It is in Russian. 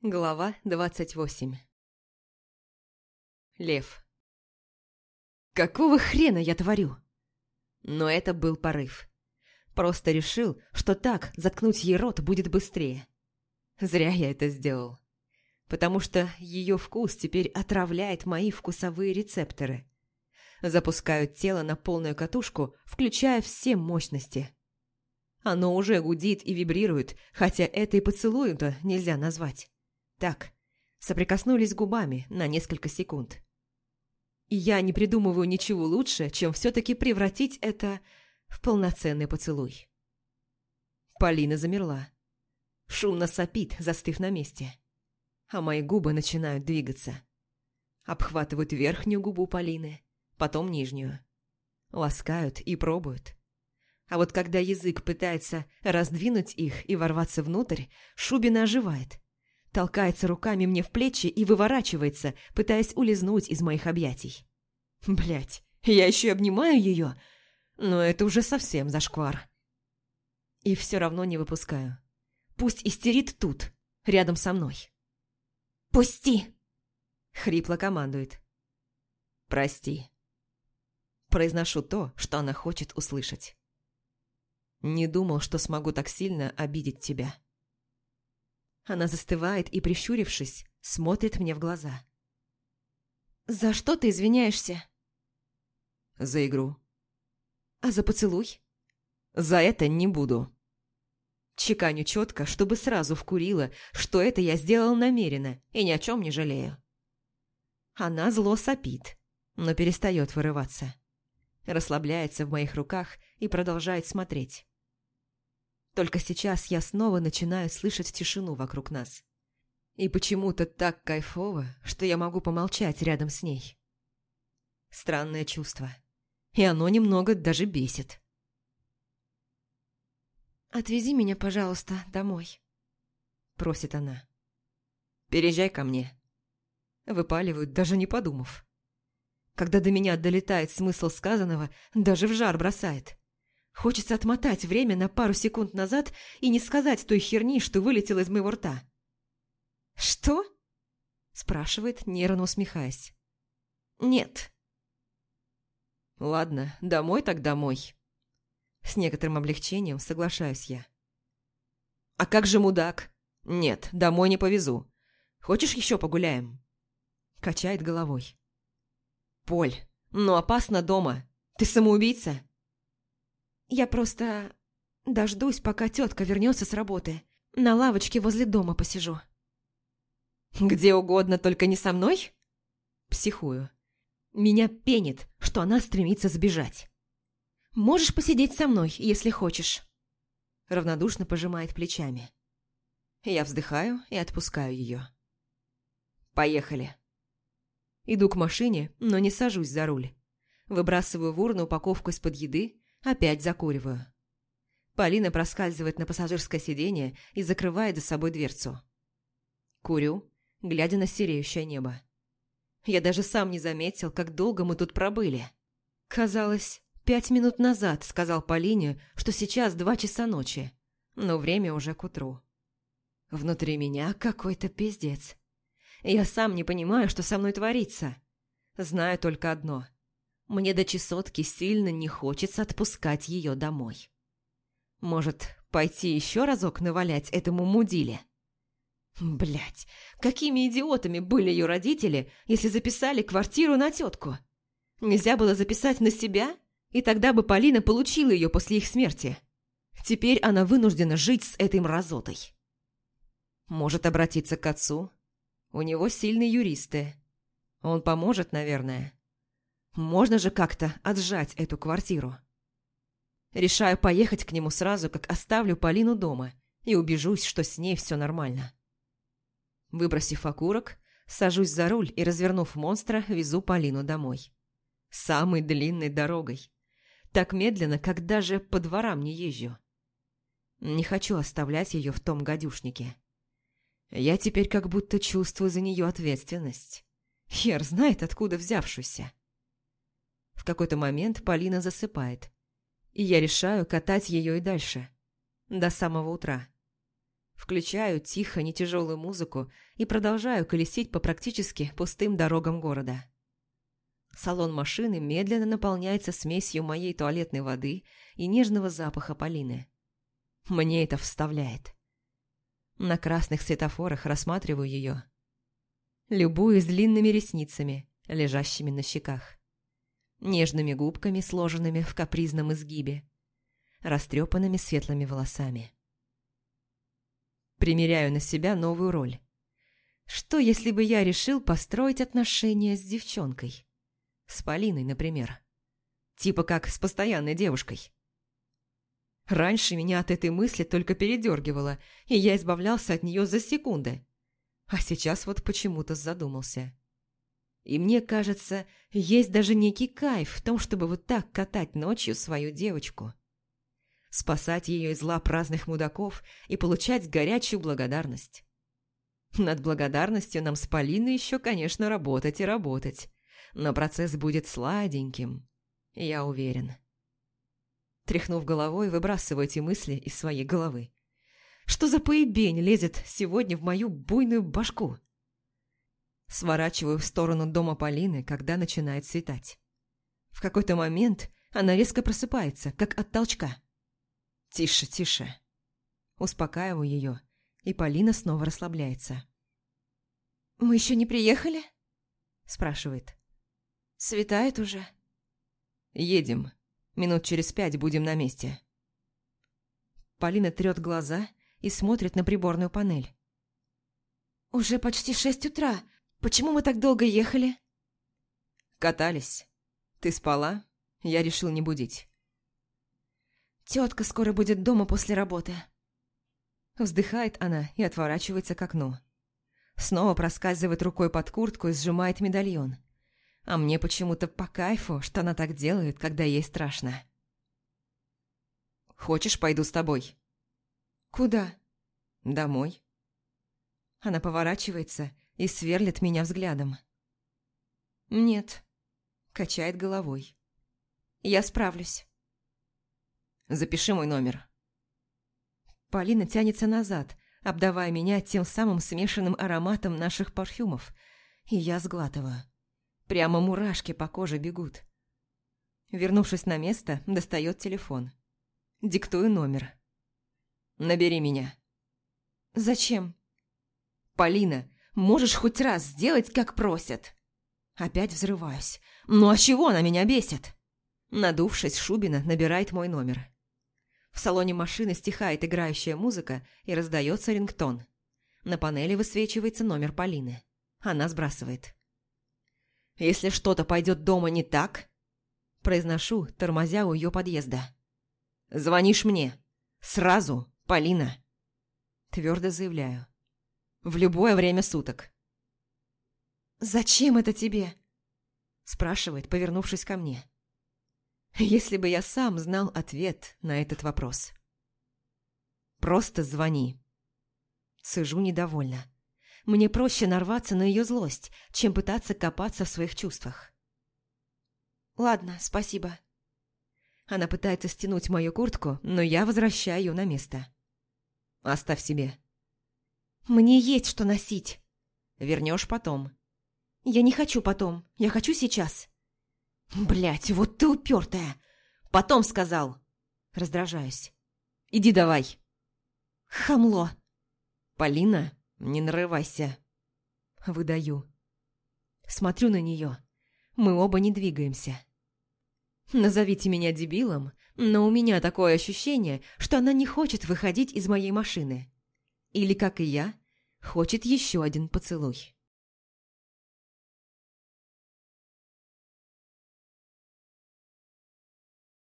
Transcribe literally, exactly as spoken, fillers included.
Глава двадцать восемь. Лев. Какого хрена я творю? Но это был порыв. Просто решил, что так заткнуть ей рот будет быстрее. Зря я это сделал. Потому что ее вкус теперь отравляет мои вкусовые рецепторы. Запускают тело на полную катушку, включая все мощности. Оно уже гудит и вибрирует, хотя это и поцелуем-то нельзя назвать. Так, соприкоснулись губами на несколько секунд. И я не придумываю ничего лучше, чем все-таки превратить это в полноценный поцелуй. Полина замерла. Шумно сопит, застыв на месте. А мои губы начинают двигаться. Обхватывают верхнюю губу Полины, потом нижнюю. Ласкают и пробуют. А вот когда язык пытается раздвинуть их и ворваться внутрь, Шубина оживает. Толкается руками мне в плечи и выворачивается, пытаясь улизнуть из моих объятий. Блять, я еще и обнимаю ее, но это уже совсем зашквар. И все равно не выпускаю. Пусть истерит тут, рядом со мной. «Пусти!» — хрипло командует. «Прости». Произношу то, что она хочет услышать. Не думал, что смогу так сильно обидеть тебя. Она застывает и, прищурившись, смотрит мне в глаза. «За что ты извиняешься?» «За игру». «А за поцелуй?» «За это не буду». Чеканю четко, чтобы сразу вкурила, что это я сделал намеренно и ни о чем не жалею. Она зло сопит, но перестает вырываться. Расслабляется в моих руках и продолжает смотреть. Только сейчас я снова начинаю слышать тишину вокруг нас. И почему-то так кайфово, что я могу помолчать рядом с ней. Странное чувство. И оно немного даже бесит. «Отвези меня, пожалуйста, домой», — просит она. «Переезжай ко мне». Выпаливают, даже не подумав. Когда до меня долетает смысл сказанного, даже в жар бросает. Хочется отмотать время на пару секунд назад и не сказать той херни, что вылетело из моего рта. «Что?» – спрашивает, нервно усмехаясь. «Нет». «Ладно, домой так домой». С некоторым облегчением соглашаюсь я. «А как же мудак?» «Нет, домой не повезу. Хочешь еще погуляем?» Качает головой. «Поль, ну опасно дома. Ты самоубийца?» «Я просто дождусь, пока тетка вернется с работы. На лавочке возле дома посижу». «Где угодно, только не со мной?» Психую. Меня пенит, что она стремится сбежать. «Можешь посидеть со мной, если хочешь». Равнодушно пожимает плечами. Я вздыхаю и отпускаю ее. «Поехали». Иду к машине, но не сажусь за руль. Выбрасываю в урну упаковку из-под еды, опять закуриваю. Полина проскальзывает на пассажирское сиденье и закрывает за собой дверцу. Курю, глядя на сереющее небо. Я даже сам не заметил, как долго мы тут пробыли. Казалось, пять минут назад сказал Полине, что сейчас два часа ночи, но время уже к утру. Внутри меня какой-то пиздец. Я сам не понимаю, что со мной творится. Знаю только одно. Мне до чесотки сильно не хочется отпускать ее домой. Может, пойти еще разок навалять этому мудиле? Блять, какими идиотами были ее родители, если записали квартиру на тетку? Нельзя было записать на себя, и тогда бы Полина получила ее после их смерти. Теперь она вынуждена жить с этой мразотой. Может обратиться к отцу? У него сильные юристы. Он поможет, наверное. Можно же как-то отжать эту квартиру. Решаю поехать к нему сразу, как оставлю Полину дома, и убежусь, что с ней все нормально. Выбросив окурок, сажусь за руль и, развернув монстра, везу Полину домой. Самой длинной дорогой. Так медленно, как даже по дворам не езжу. Не хочу оставлять ее в том гадюшнике. Я теперь как будто чувствую за нее ответственность. Хер знает, откуда взявшуюся. В какой-то момент Полина засыпает, и я решаю катать ее и дальше, до самого утра. Включаю тихо, нетяжелую музыку и продолжаю колесить по практически пустым дорогам города. Салон машины медленно наполняется смесью моей туалетной воды и нежного запаха Полины. Мне это вставляет. На красных светофорах рассматриваю ее. Любуюсь длинными ресницами, лежащими на щеках. Нежными губками, сложенными в капризном изгибе. Растрепанными светлыми волосами. Примеряю на себя новую роль. Что, если бы я решил построить отношения с девчонкой? С Полиной, например. Типа как с постоянной девушкой. Раньше меня от этой мысли только передергивало, и я избавлялся от нее за секунды. А сейчас вот почему-то задумался. И мне кажется, есть даже некий кайф в том, чтобы вот так катать ночью свою девочку. Спасать ее из лап разных мудаков и получать горячую благодарность. Над благодарностью нам с Полиной еще, конечно, работать и работать. Но процесс будет сладеньким, я уверен. Тряхнув головой, выбрасываю эти мысли из своей головы. Что за поебень лезет сегодня в мою буйную башку? Сворачиваю в сторону дома Полины, когда начинает светать. В какой-то момент она резко просыпается, как от толчка. «Тише, тише». Успокаиваю ее, и Полина снова расслабляется. «Мы еще не приехали?» Спрашивает. «Светает уже?» «Едем. Минут через пять будем на месте». Полина трет глаза и смотрит на приборную панель. «Уже почти шесть утра. Почему мы так долго ехали?» «Катались. Ты спала? Я решил не будить». «Тетка скоро будет дома после работы». Вздыхает она и отворачивается к окну. Снова проскальзывает рукой под куртку и сжимает медальон. А мне почему-то по кайфу, что она так делает, когда ей страшно. «Хочешь, пойду с тобой?» «Куда?» «Домой». Она поворачивается и сверлит меня взглядом. «Нет», – качает головой. «Я справлюсь». «Запиши мой номер». Полина тянется назад, обдавая меня тем самым смешанным ароматом наших парфюмов, и я сглатываю. Прямо мурашки по коже бегут. Вернувшись на место, достает телефон. Диктую номер. «Набери меня». «Зачем?» «Полина, можешь хоть раз сделать, как просят?» Опять взрываюсь. «Ну а чего она меня бесит?» Надувшись, Шубина набирает мой номер. В салоне машины стихает играющая музыка и раздается рингтон. На панели высвечивается номер Полины. Она сбрасывает. «Если что-то пойдет дома не так», – произношу, тормозя у ее подъезда. «Звонишь мне. Сразу, Полина». Твердо заявляю. В любое время суток. «Зачем это тебе?» – спрашивает, повернувшись ко мне. Если бы я сам знал ответ на этот вопрос. «Просто звони». Сижу недовольна. Мне проще нарваться на ее злость, чем пытаться копаться в своих чувствах. «Ладно, спасибо». Она пытается стянуть мою куртку, но я возвращаю ее на место. «Оставь себе». «Мне есть что носить». «Вернешь потом». «Я не хочу потом, я хочу сейчас». «Блядь, вот ты упертая! Потом сказал!» Раздражаюсь. «Иди давай!» «Хамло!» «Полина, не нарывайся!» Выдаю. Смотрю на нее. Мы оба не двигаемся. Назовите меня дебилом, но у меня такое ощущение, что она не хочет выходить из моей машины. Или, как и я, хочет еще один поцелуй.